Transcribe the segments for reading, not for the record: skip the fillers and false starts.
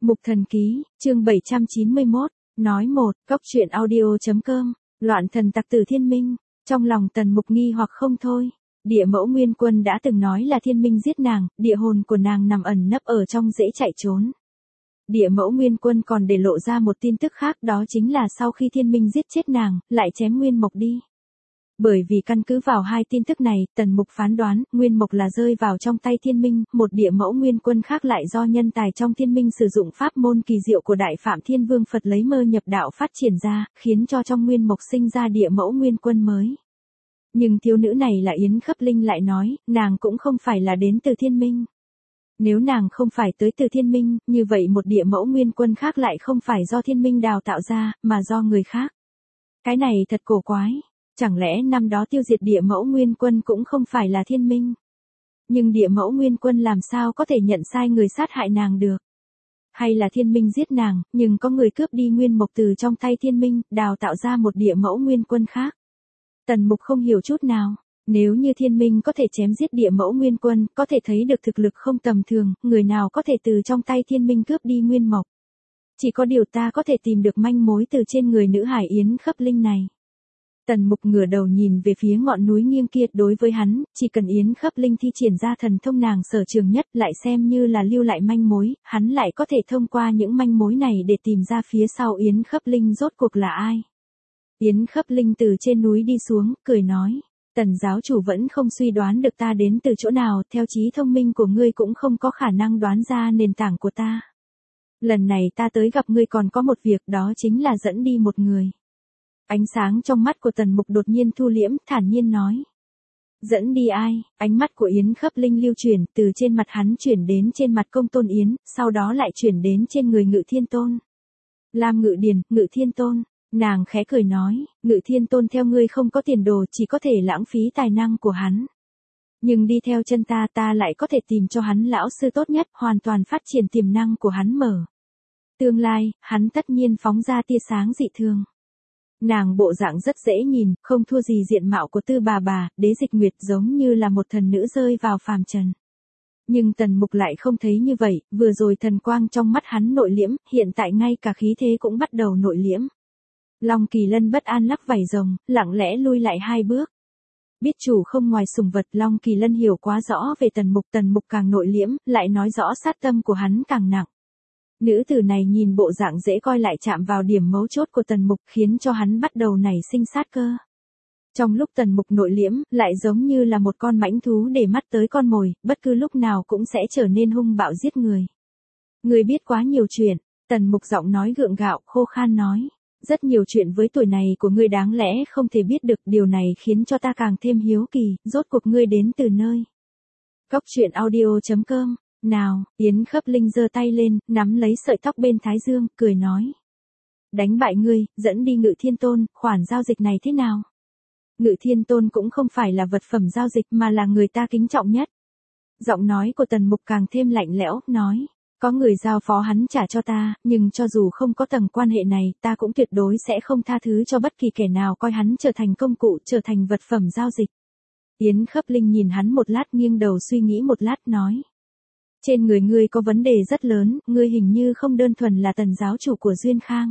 Mục Thần Ký, chương 791, nói một, Cóc truyện audio.com, loạn thần tặc tử thiên minh, trong lòng Tần Mục nghi hoặc không thôi. Địa mẫu Nguyên Quân đã từng nói là thiên minh giết nàng, địa hồn của nàng nằm ẩn nấp ở trong dễ chạy trốn. Địa mẫu Nguyên Quân còn để lộ ra một tin tức khác, đó chính là sau khi thiên minh giết chết nàng, lại chém Nguyên Mộc đi. Bởi vì căn cứ vào hai tin tức này, Tần Mục phán đoán, Nguyên Mộc là rơi vào trong tay thiên minh, một địa mẫu Nguyên Quân khác lại do nhân tài trong thiên minh sử dụng pháp môn kỳ diệu của Đại Phạm Thiên Vương Phật lấy mơ nhập đạo phát triển ra, khiến cho trong Nguyên Mộc sinh ra địa mẫu Nguyên Quân mới. Nhưng thiếu nữ này là Yến Khấp Linh lại nói, nàng cũng không phải là đến từ thiên minh. Nếu nàng không phải tới từ thiên minh, như vậy một địa mẫu Nguyên Quân khác lại không phải do thiên minh đào tạo ra, mà do người khác. Cái này thật cổ quái. Chẳng lẽ năm đó tiêu diệt địa mẫu Nguyên Quân cũng không phải là thiên minh? Nhưng địa mẫu Nguyên Quân làm sao có thể nhận sai người sát hại nàng được? Hay là thiên minh giết nàng, nhưng có người cướp đi Nguyên Mộc từ trong tay thiên minh, đào tạo ra một địa mẫu Nguyên Quân khác? Tần Mục không hiểu chút nào. Nếu như thiên minh có thể chém giết địa mẫu Nguyên Quân, có thể thấy được thực lực không tầm thường, người nào có thể từ trong tay thiên minh cướp đi Nguyên Mộc? Chỉ có điều ta có thể tìm được manh mối từ trên người nữ hải Yến Khấp Linh này. Tần Mục ngửa đầu nhìn về phía ngọn núi nghiêng kia, đối với hắn, chỉ cần Yến Khấp Linh thi triển ra thần thông nàng sở trường nhất lại xem như là lưu lại manh mối, hắn lại có thể thông qua những manh mối này để tìm ra phía sau Yến Khấp Linh rốt cuộc là ai. Yến Khấp Linh từ trên núi đi xuống, cười nói, Tần giáo chủ vẫn không suy đoán được ta đến từ chỗ nào, theo trí thông minh của ngươi cũng không có khả năng đoán ra nền tảng của ta. Lần này ta tới gặp ngươi còn có một việc, đó chính là dẫn đi một người. Ánh sáng trong mắt của Tần Mục đột nhiên thu liễm, thản nhiên nói. Dẫn đi ai? Ánh mắt của Yến Khấp Linh lưu chuyển, từ trên mặt hắn chuyển đến trên mặt Công Tôn Yến, sau đó lại chuyển đến trên người Ngự Thiên Tôn. Lam Ngự Điền, Ngự Thiên Tôn. Nàng khẽ cười nói, Ngự Thiên Tôn theo ngươi không có tiền đồ, chỉ có thể lãng phí tài năng của hắn. Nhưng đi theo chân ta, ta lại có thể tìm cho hắn lão sư tốt nhất, hoàn toàn phát triển tiềm năng của hắn mở. Tương lai, hắn tất nhiên phóng ra tia sáng dị thường. Nàng bộ dạng rất dễ nhìn, không thua gì diện mạo của Tư bà, Đế Dịch Nguyệt, giống như là một thần nữ rơi vào phàm trần. Nhưng Tần Mục lại không thấy như vậy, vừa rồi thần quang trong mắt hắn nội liễm, hiện tại ngay cả khí thế cũng bắt đầu nội liễm. Long Kỳ Lân bất an lắc vảy rồng, lặng lẽ lui lại hai bước. Biết chủ không ngoài sủng vật, Long Kỳ Lân hiểu quá rõ về Tần Mục càng nội liễm, lại nói rõ sát tâm của hắn càng nặng. Nữ tử này nhìn bộ dạng dễ coi lại chạm vào điểm mấu chốt của Tần Mục, khiến cho hắn bắt đầu nảy sinh sát cơ. Trong lúc Tần Mục nội liễm, lại giống như là một con mãnh thú để mắt tới con mồi, bất cứ lúc nào cũng sẽ trở nên hung bạo giết người. Người biết quá nhiều chuyện, Tần Mục giọng nói gượng gạo, khô khan nói. Rất nhiều chuyện với tuổi này của ngươi đáng lẽ không thể biết được, điều này khiến cho ta càng thêm hiếu kỳ, rốt cuộc ngươi đến từ nơi. Cóc truyện audio.com. Nào, Yến Khấp Linh giơ tay lên, nắm lấy sợi tóc bên thái dương, cười nói. Đánh bại ngươi, dẫn đi Ngự Thiên Tôn, khoản giao dịch này thế nào? Ngự Thiên Tôn cũng không phải là vật phẩm giao dịch mà là người ta kính trọng nhất. Giọng nói của Tần Mục càng thêm lạnh lẽo, nói. Có người giao phó hắn trả cho ta, nhưng cho dù không có tầng quan hệ này, ta cũng tuyệt đối sẽ không tha thứ cho bất kỳ kẻ nào coi hắn trở thành công cụ, trở thành vật phẩm giao dịch. Yến Khấp Linh nhìn hắn một lát, nghiêng đầu suy nghĩ một lát, nói. Trên người ngươi có vấn đề rất lớn, ngươi hình như không đơn thuần là Tần giáo chủ của Duyên Khang.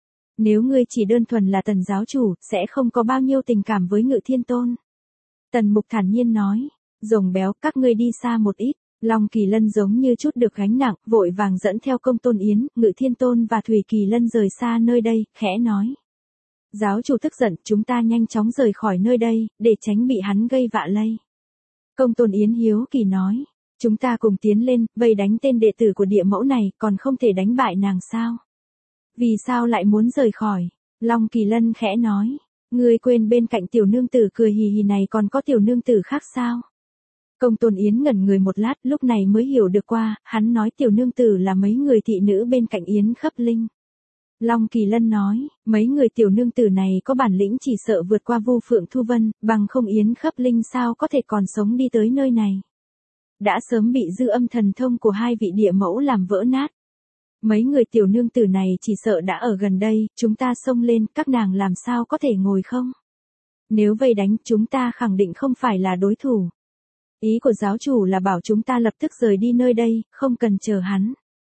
Nếu ngươi chỉ đơn thuần là Tần giáo chủ, sẽ không có bao nhiêu tình cảm với Ngự Thiên Tôn. Tần Mục thản nhiên nói, rồng béo, các ngươi đi xa một ít. Long Kỳ Lân giống như chút được gánh nặng, vội vàng dẫn theo Công Tôn Yến, Ngự Thiên Tôn và Thủy Kỳ Lân rời xa nơi đây, khẽ nói. Giáo chủ tức giận, chúng ta nhanh chóng rời khỏi nơi đây, để tránh bị hắn gây vạ lây. Công Tôn Yến hiếu kỳ nói. Chúng ta cùng tiến lên, vây đánh tên đệ tử của địa mẫu này, còn không thể đánh bại nàng sao? Vì sao lại muốn rời khỏi? Long Kỳ Lân khẽ nói. Ngươi quên bên cạnh tiểu nương tử cười hì hì này còn có tiểu nương tử khác sao? Công Tôn Yến ngẩn người một lát, lúc này mới hiểu được qua, hắn nói tiểu nương tử là mấy người thị nữ bên cạnh Yến Khấp Linh. Long Kỳ Lân nói, mấy người tiểu nương tử này có bản lĩnh chỉ sợ vượt qua Vu Phượng Thu Vân, bằng không Yến Khấp Linh sao có thể còn sống đi tới nơi này. Đã sớm bị dư âm thần thông của hai vị địa mẫu làm vỡ nát. Mấy người tiểu nương tử này chỉ sợ đã ở gần đây, chúng ta xông lên, các nàng làm sao có thể ngồi không? Nếu vây đánh, chúng ta khẳng định không phải là đối thủ. Ý của giáo chủ là bảo chúng ta lập tức rời đi nơi đây, không cần chờ hắn.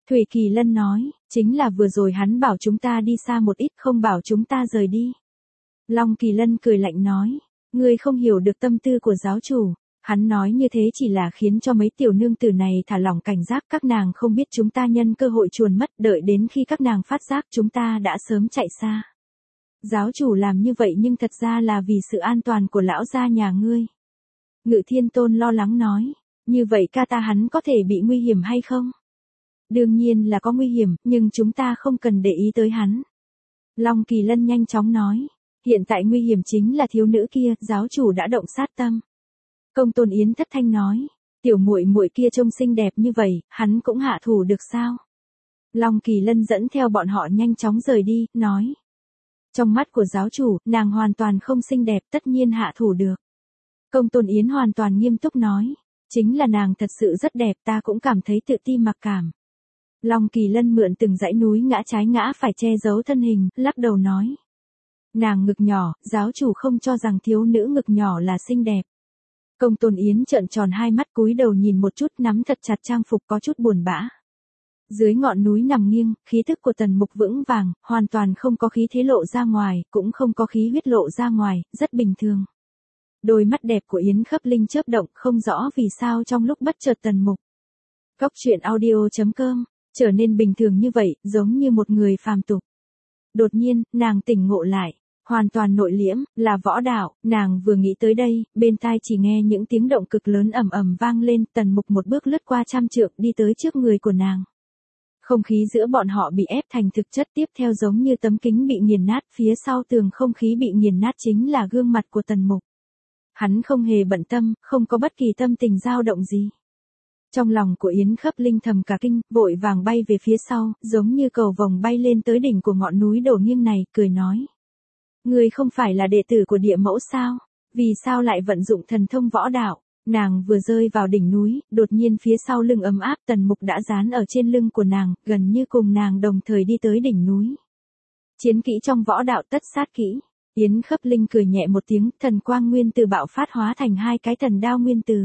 Thủy Kỳ Lân nói, chính là vừa rồi hắn bảo chúng ta đi xa một ít, không bảo chúng ta rời đi. Long Kỳ Lân cười lạnh nói, ngươi không hiểu được tâm tư của giáo chủ. Hắn nói như thế chỉ là khiến cho mấy tiểu nương tử này thả lỏng cảnh giác, các nàng không biết chúng ta nhân cơ hội chuồn mất, đợi đến khi các nàng phát giác chúng ta đã sớm chạy xa. Giáo chủ làm như vậy nhưng thật ra là vì sự an toàn của lão gia nhà ngươi. Ngự Thiên Tôn lo lắng nói, như vậy ca ta hắn có thể bị nguy hiểm hay không? Đương nhiên là có nguy hiểm, nhưng chúng ta không cần để ý tới hắn. Long Kỳ Lân nhanh chóng nói, hiện tại nguy hiểm chính là thiếu nữ kia, giáo chủ đã động sát tâm. Công Tôn Yến thất thanh nói, tiểu muội muội kia trông xinh đẹp như vậy, hắn cũng hạ thủ được sao? Long Kỳ Lân dẫn theo bọn họ nhanh chóng rời đi, nói. Trong mắt của giáo chủ, nàng hoàn toàn không xinh đẹp, tất nhiên hạ thủ được. Công Tôn Yến hoàn toàn nghiêm túc nói, chính là nàng thật sự rất đẹp, ta cũng cảm thấy tự ti mặc cảm. Long Kỳ Lân mượn từng dãy núi ngã trái ngã phải che giấu thân hình, lắc đầu nói. Nàng ngực nhỏ, giáo chủ không cho rằng thiếu nữ ngực nhỏ là xinh đẹp. Công Tôn Yến trợn tròn hai mắt cúi đầu nhìn một chút, nắm thật chặt trang phục có chút buồn bã. Dưới ngọn núi nằm nghiêng, khí thức của Tần Mục vững vàng, hoàn toàn không có khí thế lộ ra ngoài, cũng không có khí huyết lộ ra ngoài, rất bình thường. Đôi mắt đẹp của Yến Khấp Linh chớp động, không rõ vì sao trong lúc bất chợt Tần Mục. Cóc truyện audio.com, trở nên bình thường như vậy, giống như một người phàm tục. Đột nhiên, nàng tỉnh ngộ lại. Hoàn toàn nội liễm, là võ đạo, nàng vừa nghĩ tới đây, bên tai chỉ nghe những tiếng động cực lớn ầm ầm vang lên, Tần Mục một bước lướt qua trăm trượng đi tới trước người của nàng. Không khí giữa bọn họ bị ép thành thực chất, tiếp theo giống như tấm kính bị nghiền nát, phía sau tường không khí bị nghiền nát chính là gương mặt của Tần Mục. Hắn không hề bận tâm, không có bất kỳ tâm tình dao động gì. Trong lòng của Yến Khấp Linh thầm cả kinh, vội vàng bay về phía sau, giống như cầu vồng bay lên tới đỉnh của ngọn núi đổ nghiêng này, cười nói. Ngươi không phải là đệ tử của địa mẫu sao? Vì sao lại vận dụng thần thông võ đạo? Nàng vừa rơi vào đỉnh núi, đột nhiên phía sau lưng ấm áp, Tần Mục đã dán ở trên lưng của nàng, gần như cùng nàng đồng thời đi tới đỉnh núi. Chiến kỹ trong võ đạo tất sát kỹ. Yến Khấp Linh cười nhẹ một tiếng, thần quang nguyên từ bạo phát hóa thành hai cái thần đao nguyên từ.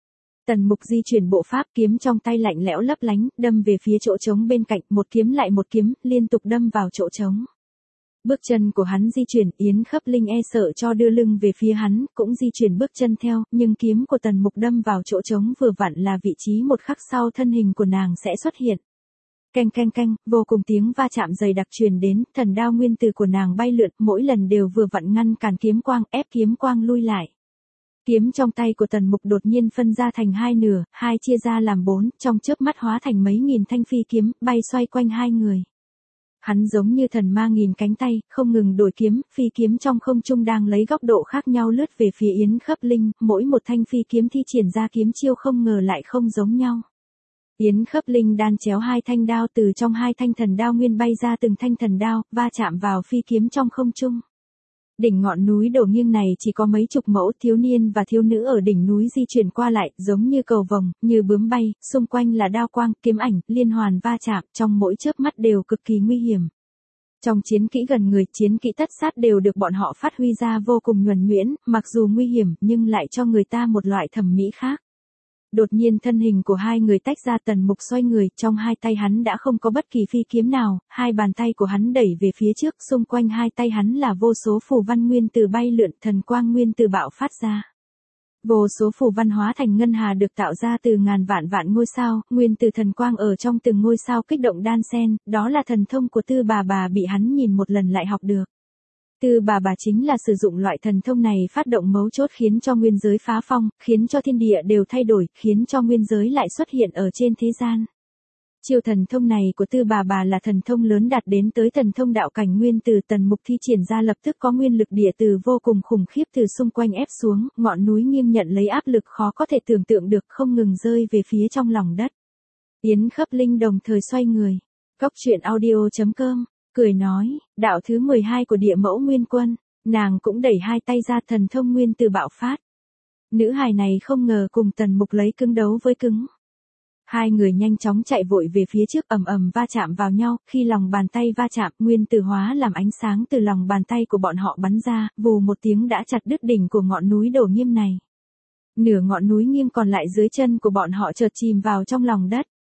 Tần Mục di chuyển bộ pháp, kiếm trong tay lạnh lẽo lấp lánh, đâm về phía chỗ trống bên cạnh, một kiếm lại một kiếm, liên tục đâm vào chỗ trống. Bước chân của hắn di chuyển, Yến Khấp Linh e sợ cho đưa lưng về phía hắn, cũng di chuyển bước chân theo, nhưng kiếm của Tần Mục đâm vào chỗ trống vừa vặn là vị trí một khắc sau thân hình của nàng sẽ xuất hiện. Canh canh canh, vô cùng tiếng va chạm dày đặc truyền đến, thần đao nguyên tử của nàng bay lượn, mỗi lần đều vừa vặn ngăn cản kiếm quang, ép kiếm quang lui lại. Kiếm trong tay của Tần Mục đột nhiên phân ra thành hai nửa, hai chia ra làm bốn, trong chớp mắt hóa thành mấy nghìn thanh phi kiếm, bay xoay quanh hai người. Hắn giống như thần ma nghìn cánh tay, không ngừng đổi kiếm, phi kiếm trong không trung đang lấy góc độ khác nhau lướt về phía Yến Khấp Linh, mỗi một thanh phi kiếm thi triển ra kiếm chiêu không ngờ lại không giống nhau. Yến Khấp Linh đan chéo hai thanh đao, từ trong hai thanh thần đao nguyên bay ra từng thanh thần đao, va chạm vào phi kiếm trong không trung. Đỉnh ngọn núi đổ nghiêng này chỉ có mấy chục mẫu, thiếu niên và thiếu nữ ở đỉnh núi di chuyển qua lại, giống như cầu vồng, như bướm bay, xung quanh là đao quang, kiếm ảnh, liên hoàn va chạm, trong mỗi chớp mắt đều cực kỳ nguy hiểm. Trong chiến kỹ gần người, chiến kỹ tất sát đều được bọn họ phát huy ra vô cùng nhuần nhuyễn, mặc dù nguy hiểm, nhưng lại cho người ta một loại thẩm mỹ khác. Đột nhiên thân hình của hai người tách ra, Tần Mục xoay người, trong hai tay hắn đã không có bất kỳ phi kiếm nào, hai bàn tay của hắn đẩy về phía trước, xung quanh hai tay hắn là vô số phù văn nguyên từ bay lượn, thần quang nguyên từ bạo phát ra. Vô số phù văn hóa thành ngân hà được tạo ra từ ngàn vạn vạn ngôi sao, nguyên từ thần quang ở trong từng ngôi sao kích động đan xen, đó là thần thông của Tư Bà bị hắn nhìn một lần lại học được. Tư Bà chính là sử dụng loại thần thông này phát động mấu chốt khiến cho nguyên giới phá phong, khiến cho thiên địa đều thay đổi, khiến cho nguyên giới lại xuất hiện ở trên thế gian. Chiêu thần thông này của Tư Bà là thần thông lớn đạt đến tới thần thông đạo cảnh nguyên từ, Tần Mục thi triển ra lập tức có nguyên lực địa từ vô cùng khủng khiếp từ xung quanh ép xuống, ngọn núi nghiêng nhận lấy áp lực khó có thể tưởng tượng được, không ngừng rơi về phía trong lòng đất. Yến Khấp Linh đồng thời xoay người. Cóc truyện audio.com, cười nói, đạo thứ 12 của địa mẫu nguyên quân, nàng cũng đẩy hai tay ra, thần thông nguyên từ bạo phát. Nữ hài này không ngờ cùng Tần Mục lấy cứng đấu với cứng. Hai người nhanh chóng chạy vội về phía trước, ầm ầm va chạm vào nhau, khi lòng bàn tay va chạm, nguyên tử hóa làm ánh sáng từ lòng bàn tay của bọn họ bắn ra, vù một tiếng đã chặt đứt đỉnh của ngọn núi đổ nghiêng này. Nửa ngọn núi nghiêng còn lại dưới chân của bọn họ chợt chìm vào trong lòng đất.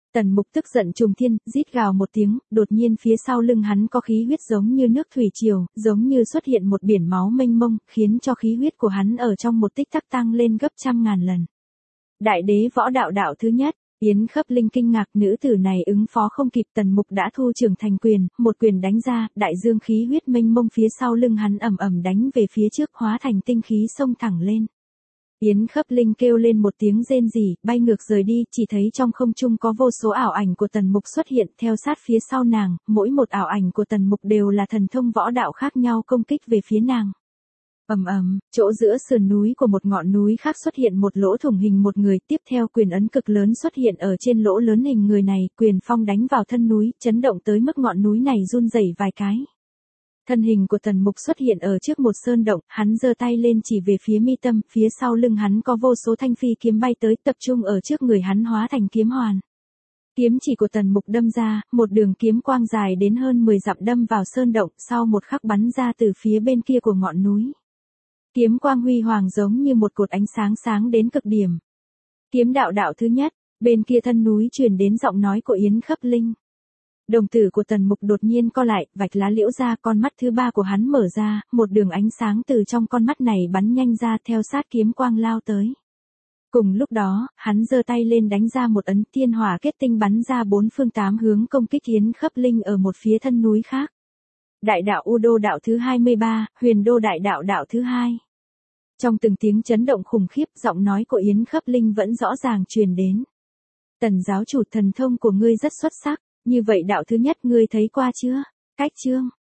Tần Mục tức giận trùng thiên, rít gào một tiếng, đột nhiên phía sau lưng hắn có khí huyết giống như nước thủy triều, giống như xuất hiện một biển máu mênh mông, khiến cho khí huyết của hắn ở trong một tích tắc tăng lên gấp trăm ngàn lần. Đại đế võ đạo đạo thứ nhất. Yến Khấp Linh kinh ngạc, nữ tử này ứng phó không kịp. Tần Mục đã thu trưởng thành quyền, một quyền đánh ra, đại dương khí huyết mênh mông phía sau lưng hắn ầm ầm đánh về phía trước, hóa thành tinh khí xông thẳng lên. Yến Khấp Linh kêu lên một tiếng rên rỉ, bay ngược rời đi, chỉ thấy trong không trung có vô số ảo ảnh của Tần Mục xuất hiện theo sát phía sau nàng, mỗi một ảo ảnh của Tần Mục đều là thần thông võ đạo khác nhau công kích về phía nàng. Ầm ầm, chỗ giữa sườn núi của một ngọn núi khác xuất hiện một lỗ thủng hình một người, tiếp theo quyền ấn cực lớn xuất hiện ở trên lỗ lớn hình người này, quyền phong đánh vào thân núi, chấn động tới mức ngọn núi này run rẩy vài cái. Thân hình của Tần Mục xuất hiện ở trước một sơn động, hắn giơ tay lên chỉ về phía mi tâm, phía sau lưng hắn có vô số thanh phi kiếm bay tới, tập trung ở trước người hắn hóa thành kiếm hoàn. Kiếm chỉ của Tần Mục đâm ra, một đường kiếm quang dài đến hơn 10 dặm đâm vào sơn động, sau một khắc bắn ra từ phía bên kia của ngọn núi. Kiếm quang huy hoàng giống như một cột ánh sáng sáng đến cực điểm. Kiếm đạo đạo thứ nhất, bên kia thân núi truyền đến giọng nói của Yến Khấp Linh. Đồng tử của Tần Mục đột nhiên co lại, vạch lá liễu ra, con mắt thứ ba của hắn mở ra, một đường ánh sáng từ trong con mắt này bắn nhanh ra theo sát kiếm quang lao tới. Cùng lúc đó, hắn giơ tay lên đánh ra một ấn, thiên hỏa kết tinh bắn ra bốn phương tám hướng công kích Yến Khấp Linh ở một phía thân núi khác. Đại đạo U Đô đạo thứ 23, Huyền Đô đại đạo đạo thứ 2. Trong từng tiếng chấn động khủng khiếp, giọng nói của Yến Khấp Linh vẫn rõ ràng truyền đến. Tần giáo chủ, thần thông của ngươi rất xuất sắc, như vậy đạo thứ nhất ngươi thấy qua chưa? Cách chương